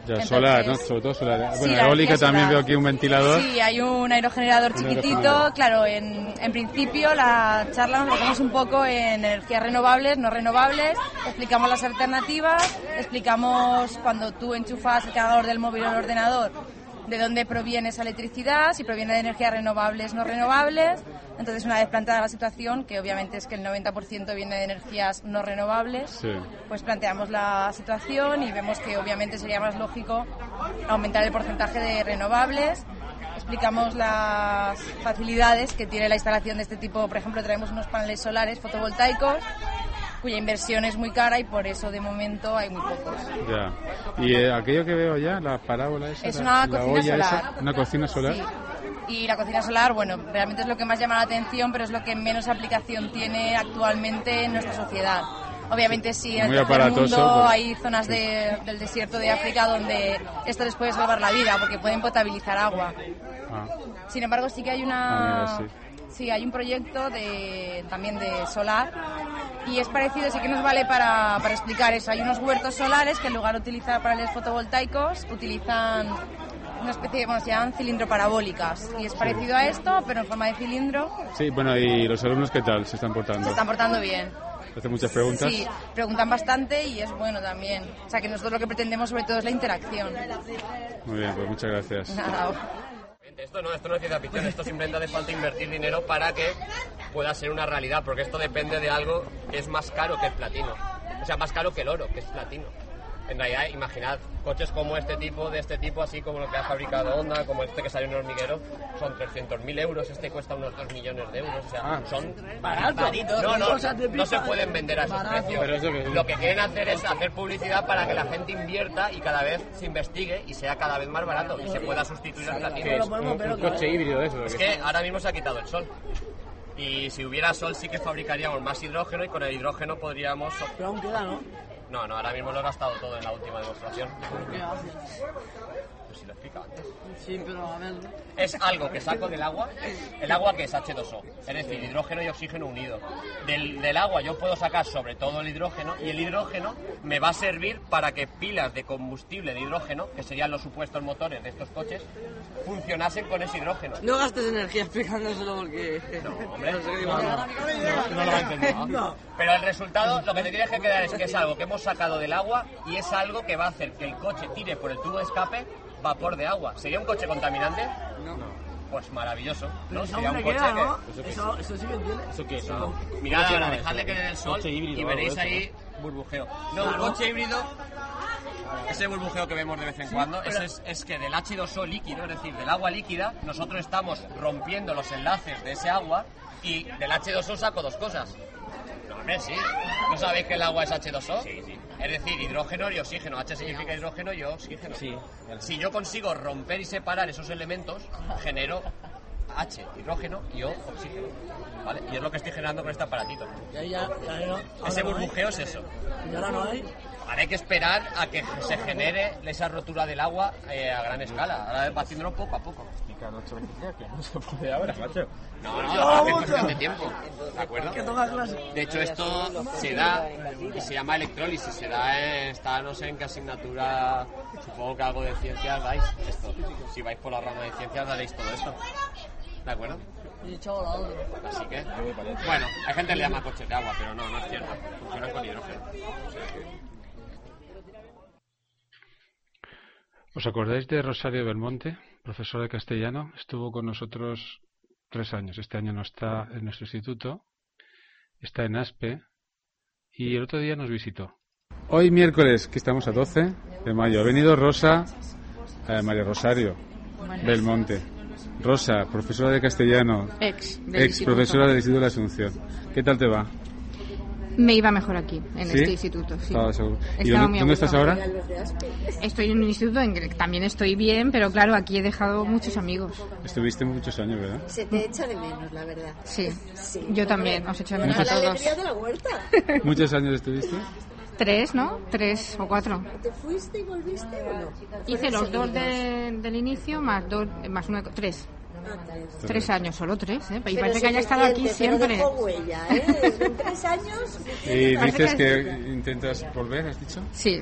S1: Ya, solar, ¿no? Sobre todo solar. Bueno, sí, eólica también veo aquí un ventilador.
S8: Sí, hay un aerogenerador chiquitito. Claro, en principio la charla nos basamos un poco en energías renovables, no renovables. Explicamos las alternativas, explicamos cuando tú enchufas el cargador del móvil o el ordenador, de dónde proviene esa electricidad, si proviene de energías renovables, no renovables. Entonces, una vez planteada la situación, que obviamente es que el 90% viene de energías no renovables, sí, pues planteamos la situación y vemos que obviamente sería más lógico aumentar el porcentaje de renovables. Explicamos las facilidades que tiene la instalación de este tipo. Por ejemplo, traemos unos paneles solares fotovoltaicos cuya inversión es muy cara y por eso de momento hay muy pocos.
S1: Ya. Y aquello que veo allá, la parábola esa,
S8: es una cocina solar.
S1: Esa, una cocina solar.
S8: Sí. Y la cocina solar, bueno, realmente es lo que más llama la atención, pero es lo que menos aplicación tiene actualmente en nuestra sociedad. Obviamente sí, en todo el mundo hay zonas del desierto de África donde esto les puede salvar la vida porque pueden potabilizar agua. Sin embargo, sí que hay hay un proyecto también de solar y es parecido, sí que nos vale para explicar eso. Hay unos huertos solares que en lugar de utilizar paneles fotovoltaicos utilizan una especie de, se llaman cilindro parabólicas y es parecido a esto pero en forma de cilindro.
S1: Sí, bueno, ¿y los alumnos qué tal se están portando?
S8: Se están portando bien.
S1: ¿Hacen muchas preguntas?
S8: Sí, preguntan bastante y es bueno también. O sea que nosotros lo que pretendemos sobre todo es la interacción.
S1: Muy bien, pues muchas gracias.
S8: Nada.
S9: Esto no es ciencia ficción, esto simplemente hace falta invertir dinero para que pueda ser una realidad, porque esto depende de algo que es más caro que el platino, o sea, más caro que el oro, que es platino. En realidad, imaginad, coches como de este tipo, así como lo que ha fabricado Honda, como este que salió en un hormiguero, son 300.000 euros, este cuesta unos 2 millones de euros, o sea, son baratitos. No se pueden vender a esos precios. Lo que quieren hacer es hacer publicidad para que la gente invierta y cada vez se investigue y sea cada vez más barato y se pueda sustituir al platino.
S7: Un coche híbrido de eso.
S9: Es que ahora mismo se ha quitado el sol. Y si hubiera sol sí que fabricaríamos más hidrógeno y con el hidrógeno podríamos...
S10: Pero aún queda, ¿no?
S9: No, ahora mismo lo he gastado todo en la última demostración.
S10: ¿Por qué haces?
S9: Pues si lo he explicado antes.
S10: Sí, pero a ver...
S9: Es algo que saco del agua, el agua que es H2O, es decir, hidrógeno y oxígeno unido. Del agua yo puedo sacar sobre todo el hidrógeno y el hidrógeno me va a servir para que pilas de combustible de hidrógeno, que serían los supuestos motores de estos coches, funcionasen con ese hidrógeno.
S10: No gastes energía explicándoselo porque...
S9: No, hombre, no lo va a entender. No. Pero el resultado, lo que te tienes que quedar es que es algo que hemos sacado del agua y es algo que va a hacer que el coche tire por el tubo de escape vapor de agua. ¿Sería un coche contaminante?
S10: No.
S9: Pues maravilloso, ¿no?
S10: Pero
S9: sería un
S10: coche
S9: queda,
S10: ¿no? Eso sí que entiende.
S7: ¿Eso qué es?
S9: No. Mirad ahora, dejadle que en el sol y veréis ahí burbujeo. No, un coche híbrido, ese burbujeo que vemos de vez en cuando, es que del H2O líquido, es decir, del agua líquida, nosotros estamos rompiendo los enlaces de ese agua y del H2O saco dos cosas. No, hombre, sí. ¿No sabéis que el agua es H2O? Sí. Es decir, hidrógeno y oxígeno. H significa hidrógeno y oxígeno. Sí. Si yo consigo romper y separar esos elementos, genero H, hidrógeno y O, oxígeno. ¿Vale? Y es lo que estoy generando con este aparatito. Ese burbujeo es eso.
S10: ¿Y ahora no hay?
S9: Ahora hay que esperar a que se genere esa rotura del agua a gran escala. Ahora va haciéndolo poco a poco.
S7: Explica 8 veces ya que no se puede ahora, macho.
S9: No, es cuestión de tiempo. ¿De acuerdo? De hecho, esto se da y se llama electrólisis. Se da está no sé en qué asignatura, supongo que algo de ciencias dais esto. Si vais por la rama de ciencias daréis todo esto. ¿De acuerdo? Así que, bueno, hay gente que le llama coches de agua, pero no es cierto. Funcionan con hidrógeno.
S1: ¿Os acordáis de Rosario Belmonte, profesora de castellano? Estuvo con nosotros 3 años. Este año no está en nuestro instituto, está en Aspe y el otro día nos visitó. Hoy miércoles, que estamos a 12 de mayo, ha venido María Rosario Belmonte. Rosa, profesora de castellano, ex profesora del Instituto de la Asunción. ¿Qué tal te va?
S11: Me iba mejor aquí, en este instituto. Sí.
S1: Estaba seguro. ¿Y dónde estás ahora?
S11: Estoy en un instituto en que también estoy bien, pero claro, aquí he dejado muchos amigos.
S1: Estuviste muchos años, ¿verdad?
S12: Se te echa de menos, la verdad.
S11: Sí. Yo también, os echo de menos a todos.
S12: La alegría de la huerta.
S1: ¿Muchos años estuviste?
S11: 3, ¿no? 3 o 4.
S12: ¿Te fuiste y volviste o no?
S11: Hice los 2 del inicio más 1, 3. 3 años, solo 3, ¿eh? Y parece que haya estado aquí siempre.
S12: Pero dejó huella, ¿eh? En 3 años...
S1: ¿Y dices que intentas volver, has dicho?
S11: Sí.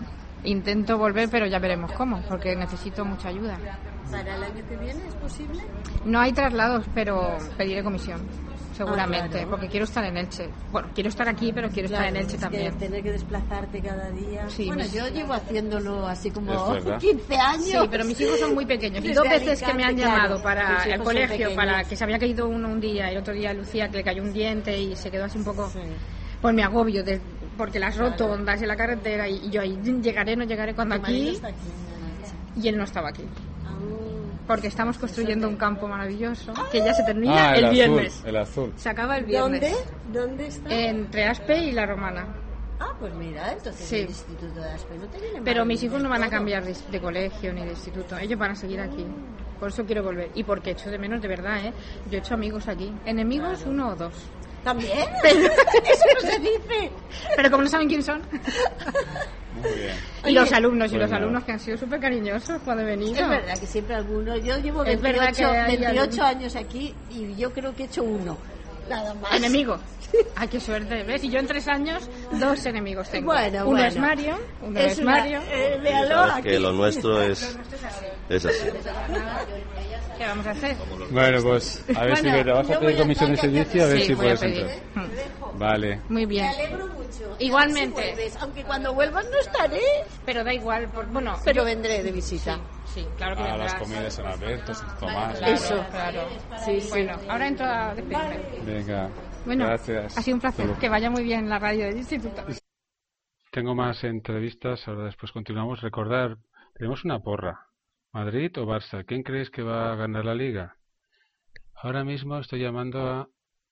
S11: Intento volver, pero ya veremos cómo, porque necesito mucha ayuda.
S12: ¿Para el año que viene es posible?
S11: No hay traslados, pero pediré comisión, seguramente, claro. Porque quiero estar en Elche. Bueno, quiero estar aquí, pero quiero estar en Elche también.
S12: Tener que desplazarte cada día.
S11: Sí,
S12: bueno, yo llevo haciéndolo así como
S1: 15
S12: años.
S11: Sí, pero mis hijos son muy pequeños. Y 2 veces que me han llamado para el colegio, para que se había caído uno un día, y el otro día Lucía, que le cayó un diente y se quedó así un poco... Sí. Pues me agobio, porque las rotondas en la carretera, y yo ahí llegaré, no llegaré cuando aquí... Y él no estaba aquí. Porque estamos construyendo un campo maravilloso que ya se termina el viernes.
S1: El azul.
S11: Se acaba el viernes.
S12: ¿Dónde está?
S11: Entre Aspe y La Romana.
S12: Pues mira, entonces sí. El instituto de Aspe no te viene mal.
S11: Pero mis hijos no van a cambiar de colegio ni de instituto. Ellos van a seguir aquí. Por eso quiero volver. Y porque echo de menos, de verdad, Yo he hecho amigos aquí. Enemigos, claro. 1 o 2.
S12: ¿También? Eso no se dice.
S11: Pero como no saben quién son.
S1: Muy bien.
S11: Y los alumnos que han sido súper cariñosos cuando he venido.
S12: Es verdad que siempre algunos. Yo llevo 28 años aquí y yo creo que he hecho 1. Nada más.
S11: Enemigo. Ay, qué suerte. ¿Ves? Y yo en 3 años 2 enemigos tengo.
S12: Uno
S11: es Mario, uno es Mario.
S13: Sabes que lo nuestro es así.
S11: ¿Qué vamos a hacer?
S1: Bueno, pues a ver si te vas a pedir comisión de servicio, a ver si puedes entrar. Vale.
S11: Muy bien.
S12: Me alegro mucho.
S11: Igualmente.
S12: Aunque cuando vuelvas no estaré.
S11: Pero da igual.
S12: Pero vendré de visita.
S11: Sí, claro que vendrás.
S1: Las comidas en Alberto, San Tomás.
S11: Claro, eso, claro. Sí. Bueno, ahora entro a despedirme.
S1: Venga.
S11: Bueno,
S1: gracias.
S11: Ha sido un placer. Que vaya muy bien la radio del instituto.
S1: Tengo más entrevistas, ahora después continuamos. Recordar, tenemos una porra. ¿Madrid o Barça? ¿Quién crees que va a ganar la Liga? Ahora mismo estoy llamando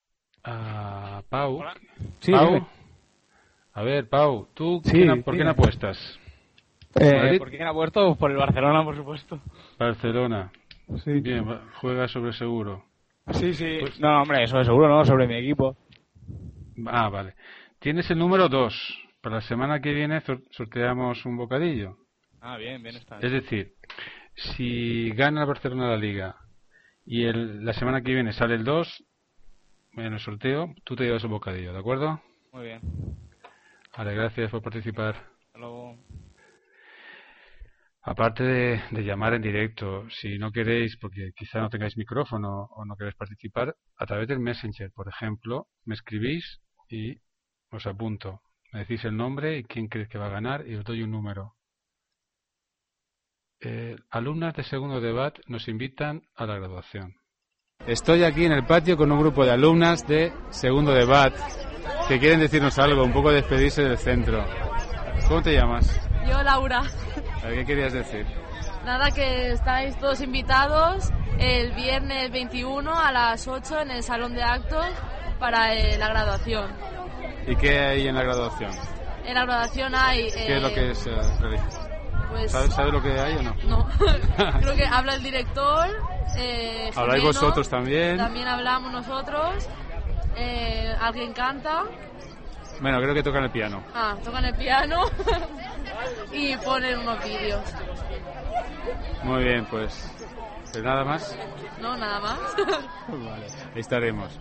S1: a Pau.
S14: Hola. Sí,
S1: Pau.
S14: dime.
S1: A ver, Pau, ¿tú por quién apuestas?
S14: ¿Por quién apuesto? Por el Barcelona, por supuesto.
S1: Barcelona.
S14: Sí.
S1: Bien, juega sobre seguro.
S14: Sí. Pues, no, hombre, sobre seguro no, sobre mi equipo.
S1: Vale. Tienes el número 2. Para la semana que viene sorteamos un bocadillo.
S14: Bien está.
S1: Es decir, si gana el Barcelona la Liga y la semana que viene sale el 2 en el sorteo, tú te llevas un bocadillo, ¿de acuerdo?
S14: Muy bien.
S1: Vale, gracias por participar.
S14: Hasta luego.
S1: Aparte de llamar en directo, si no queréis, porque quizá no tengáis micrófono o no queréis participar, a través del Messenger, por ejemplo, me escribís y os apunto. Me decís el nombre y quién crees que va a ganar y os doy un número. Alumnas de segundo de BAT nos invitan a la graduación. Estoy aquí en el patio con un grupo de alumnas de segundo de BAT que quieren decirnos algo, un poco despedirse del centro. ¿Cómo te llamas?
S15: Yo, Laura.
S1: A ver, ¿qué querías decir?
S15: Nada, que estáis todos invitados el viernes 21 a las 8 en el salón de actos para la graduación.
S1: ¿Y qué hay en la graduación?
S15: En la graduación hay...
S1: ¿Qué es lo que se realiza?
S15: Pues,
S1: ¿Sabes lo que hay o no?
S15: No. Creo que habla el director.
S1: ¿Habláis vosotros también?
S15: También hablamos nosotros. Alguien canta.
S1: Bueno, creo que tocan el piano.
S15: Tocan el piano y ponen unos vídeos.
S1: Muy bien, pues nada más.
S15: No, nada más.
S1: Vale, ahí estaremos.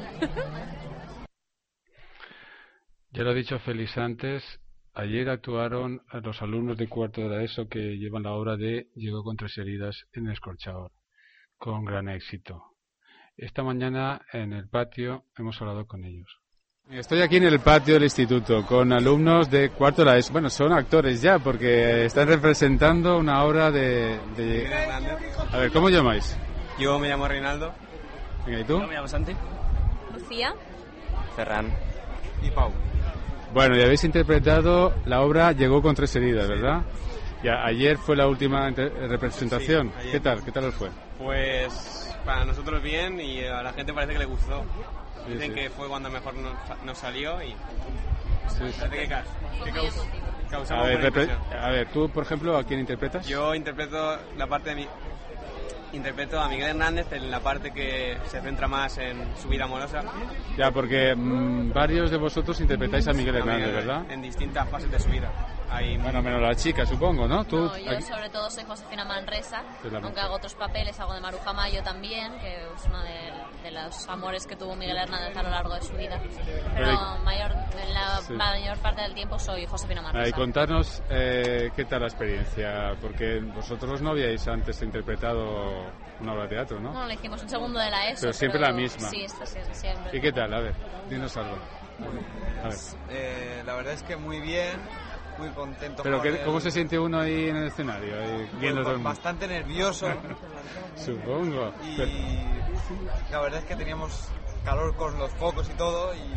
S1: Ya lo ha dicho Félix antes, ayer actuaron los alumnos de cuarto de la ESO que llevan la obra de Llegó con 3 heridas en el Escorchador, con gran éxito. Esta mañana en el patio hemos hablado con ellos. Estoy aquí en el patio del instituto con alumnos de cuarto de la ESO. Bueno, son actores ya porque están representando una obra de... A ver, ¿cómo llamáis?
S16: Yo me llamo Reinaldo.
S1: Venga, ¿y tú?
S16: Yo me llamo Santi.
S17: Lucía.
S16: Ferran. Y Pau.
S1: Bueno, y habéis interpretado la obra Llegó con 3 heridas, ¿verdad? Ya, ayer fue la última representación.
S16: Sí,
S1: ¿Qué tal os fue?
S16: Pues para nosotros bien y a la gente parece que le gustó. Dicen que fue cuando mejor nos salió y parece que causamos buena impresión.
S1: A ver, tú, por ejemplo, ¿a quién interpretas?
S16: Yo interpreto interpreto a Miguel Hernández en la parte que se centra más en su vida amorosa.
S1: Ya, porque varios de vosotros interpretáis a Miguel Hernández, ¿verdad?
S16: En distintas fases de su vida.
S1: Bueno, menos la chica, supongo, ¿no?
S17: No, yo sobre todo soy Josefina Manresa, aunque hago otros papeles, hago de Maruja Mayo también, que es uno de los amores que tuvo Miguel Hernández a lo largo de su vida. Pero en la mayor parte del tiempo soy Josefina Manresa.
S1: Y contarnos qué tal la experiencia, porque vosotros no habíais antes interpretado una obra de teatro, ¿no?
S17: No, le hicimos un segundo de la ESO.
S1: Pero siempre la misma.
S17: Sí, siempre.
S1: ¿Y qué tal? A ver, dinos algo. A
S18: ver. La verdad es que muy bien. Muy contento.
S1: Pero ¿cómo se siente uno ahí en el escenario?
S18: Bastante nervioso.
S1: Supongo.
S18: Y la verdad es que teníamos calor con los focos y todo. Y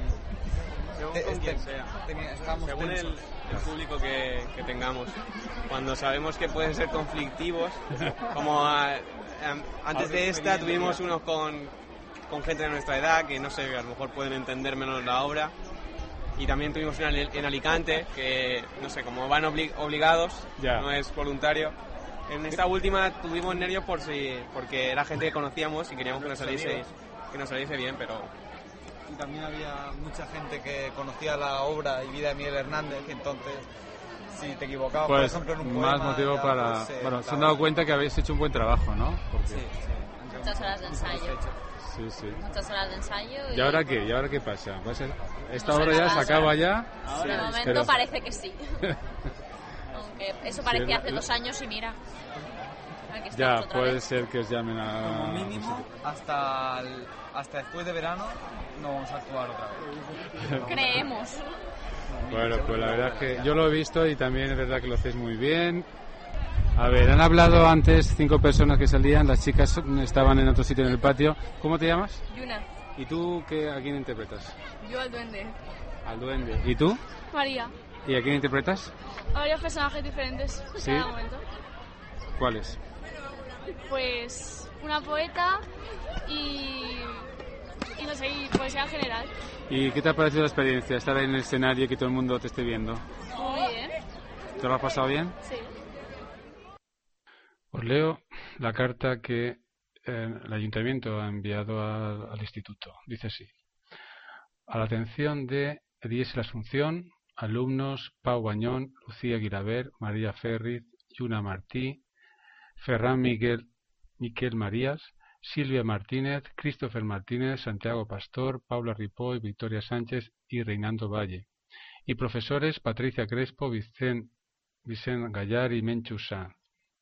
S16: según el público que tengamos. Cuando sabemos que pueden ser conflictivos, como antes de esta tuvimos unos con gente de nuestra edad que no sé, a lo mejor pueden entender menos la obra. Y también tuvimos una en Alicante, que no sé, como van obligados, no es voluntario. En esta última tuvimos nervios porque era gente que conocíamos y queríamos que nos saliese bien, pero...
S18: Y también había mucha gente que conocía la obra y vida de Miguel Hernández, y entonces, si te equivocabas, por ejemplo, en un poema...
S1: Más motivo para... Bueno, se han dado cuenta que habéis hecho un buen trabajo, ¿no? Porque...
S17: Sí. Muchas horas de ensayo.
S1: Sí.
S17: Muchas horas de ensayo.
S1: ¿Y ahora qué? ¿Y ahora qué pasa? ¿Esta obra ya se acaba ya?
S17: De momento parece que sí. Aunque eso parecía hace 2 años y mira.
S1: Ya, puede ser que os llamen a...
S18: Como mínimo, hasta después de verano no vamos a actuar otra vez.
S17: Creemos.
S1: Bueno, pues la verdad es que yo lo he visto y también es verdad que lo hacéis muy bien. A ver, han hablado antes 5 personas que salían, las chicas estaban en otro sitio en el patio. ¿Cómo te llamas?
S15: Yuna.
S1: ¿Y tú a quién interpretas?
S15: Yo al duende.
S1: Al duende. ¿Y tú?
S15: María.
S1: ¿Y a quién interpretas?
S15: A varios personajes diferentes en cada momento.
S1: ¿Cuáles?
S15: Pues una poeta y no sé, y poesía en general.
S1: ¿Y qué te ha parecido la experiencia, estar ahí en el escenario y que todo el mundo te esté viendo?
S15: Muy bien.
S1: ¿Te lo has pasado bien?
S15: Sí.
S1: Os leo la carta que el ayuntamiento ha enviado al instituto. Dice así: a la atención de Eliezer Asunción, alumnos Pau Bañón, Lucía Guiraver, María Ferriz, Yuna Martí, Ferran Miquel Marías, Silvia Martínez, Christopher Martínez, Santiago Pastor, Paula Ripoll, Victoria Sánchez y Reinando Valle. Y profesores Patricia Crespo, Vicent Gallar y Menchu Sanz.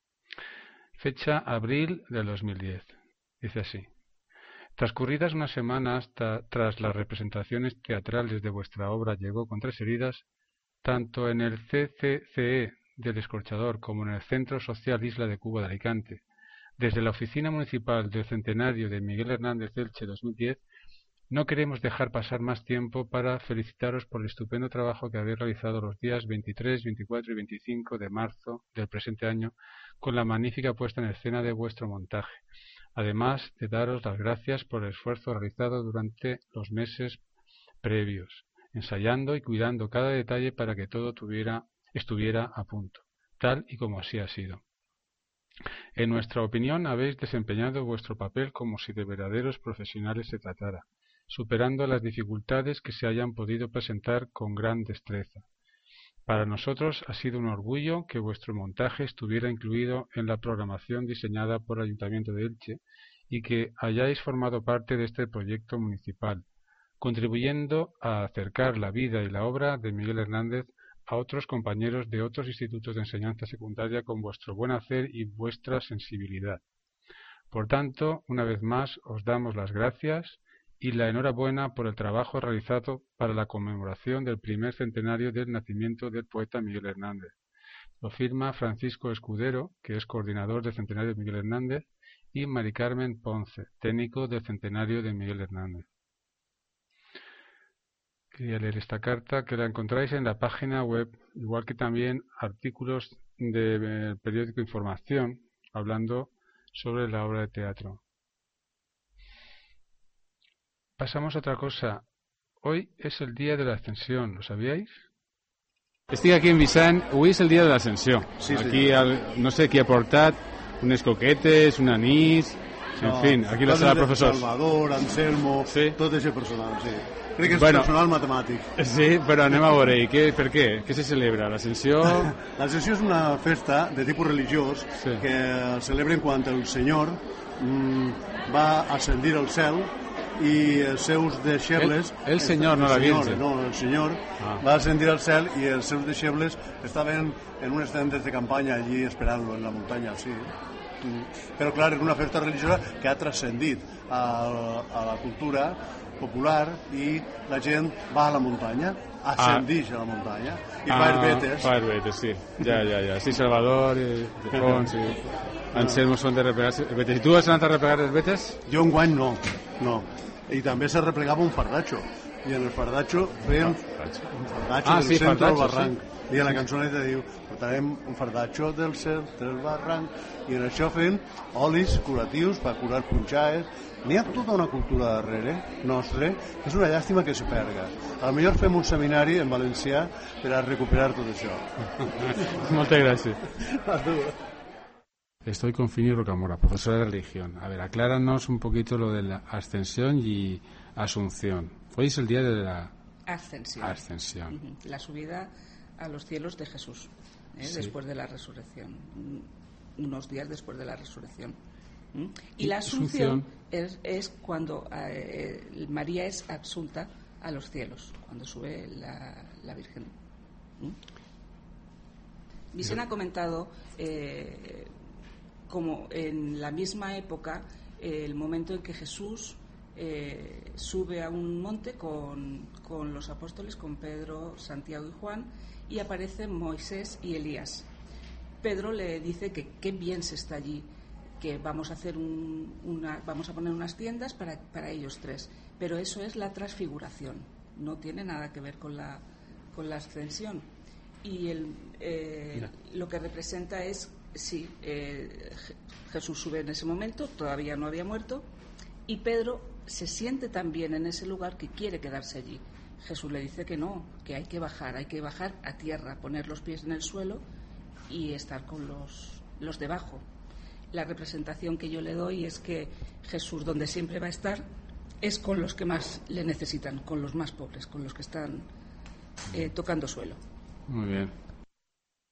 S1: Fecha abril del 2010. Dice así: transcurridas unas semanas tras las representaciones teatrales de vuestra obra Llegó con 3 heridas, tanto en el CCCE del Escorchador como en el Centro Social Isla de Cuba de Alicante, desde la Oficina Municipal del Centenario de Miguel Hernández Elche 2010, no queremos dejar pasar más tiempo para felicitaros por el estupendo trabajo que habéis realizado los días 23, 24 y 25 de marzo del presente año con la magnífica puesta en escena de vuestro montaje, además de daros las gracias por el esfuerzo realizado durante los meses previos, ensayando y cuidando cada detalle para que todo estuviera a punto, tal y como así ha sido. En nuestra opinión, habéis desempeñado vuestro papel como si de verdaderos profesionales se tratara, superando las dificultades que se hayan podido presentar con gran destreza. Para nosotros ha sido un orgullo que vuestro montaje estuviera incluido en la programación diseñada por el Ayuntamiento de Elche y que hayáis formado parte de este proyecto municipal, contribuyendo a acercar la vida y la obra de Miguel Hernández a otros compañeros de otros institutos de enseñanza secundaria con vuestro buen hacer y vuestra sensibilidad. Por tanto, una vez más os damos las gracias y la enhorabuena por el trabajo realizado para la conmemoración del primer centenario del nacimiento del poeta Miguel Hernández. Lo firma Francisco Escudero, que es coordinador del centenario de Miguel Hernández, y Mari Carmen Ponce, técnico del centenario de Miguel Hernández. Quería leer esta carta, que la encontráis en la página web, igual que también artículos del periódico Información, hablando sobre la obra de teatro. Pasamos a otra cosa. Hoy es el día de la Ascensión, ¿lo sabíais? Estic aquí en Vicent, avui és el dia de l'Ascensió. Sí, aquí, no sé, qui ha portat unes coquetes, un anís... En fin, aquí lo serà el professor.
S6: Salvador, Anselmo, tot aquest personal, sí. Crec que és personal matemàtic.
S1: Sí, però anem a veure, per què? Què se celebra? L'Ascensió?
S6: L'Ascensió és una festa de tipus religiós que celebren quan el Senyor va ascendir al cel i els seus deixebles...
S1: El Senyor, no la Virgen.
S6: No, el Senyor va ascendir al cel i els seus deixebles estaven en unes tendes de campanya allí esperant-lo en la muntanya, sí. Però clar, és una festa religiosa que ha transcendit a la cultura popular i la gent va a la muntanya, ascendix a la muntanya i fa herbetes.
S1: Fa herbetes, sí. Ja. Sí, Salvador, de Fons, Anselmo són de replegar herbetes. I tu has anat a replegar herbetes?
S6: Jo enguany no. I també se replegava un fardatxo. I en el fardatxo feien un fardatxo del centre del barranc. I a la cançoneta diu, portarem un fardatxo del centre del barranc, i en això fent olis curatius per curar punxades. N'hi ha tota una cultura darrere nostre, que és una llàstima que se perga. A lo millor fem un seminari en valencià per a recuperar tot això.
S1: Moltes gràcies. Estoy con Fini Rocamora, profesora de religión. A ver, acláranos un poquito lo de la ascensión y asunción. Hoy es el día de la ascensión.
S19: La subida a los cielos de Jesús, después de la resurrección, unos días después de la resurrección. Y la asunción es cuando María es asunta a los cielos, cuando sube la Virgen. Vicen ha comentado como en la misma época el momento en que Jesús sube a un monte con los apóstoles, con Pedro, Santiago y Juan, y aparecen Moisés y Elías. Pedro le dice que qué bien se está allí, que vamos a hacer vamos a poner unas tiendas para ellos tres, pero eso es la transfiguración, no tiene nada que ver con la ascensión. Y lo que representa es Jesús sube en ese momento, todavía no había muerto, y Pedro se siente también en ese lugar que quiere quedarse allí. Jesús le dice que no, que hay que bajar a tierra, poner los pies en el suelo y estar con los debajo. La representación que yo le doy es que Jesús, donde siempre va a estar, es con los que más le necesitan, con los más pobres, con los que están tocando suelo.
S1: Muy bien.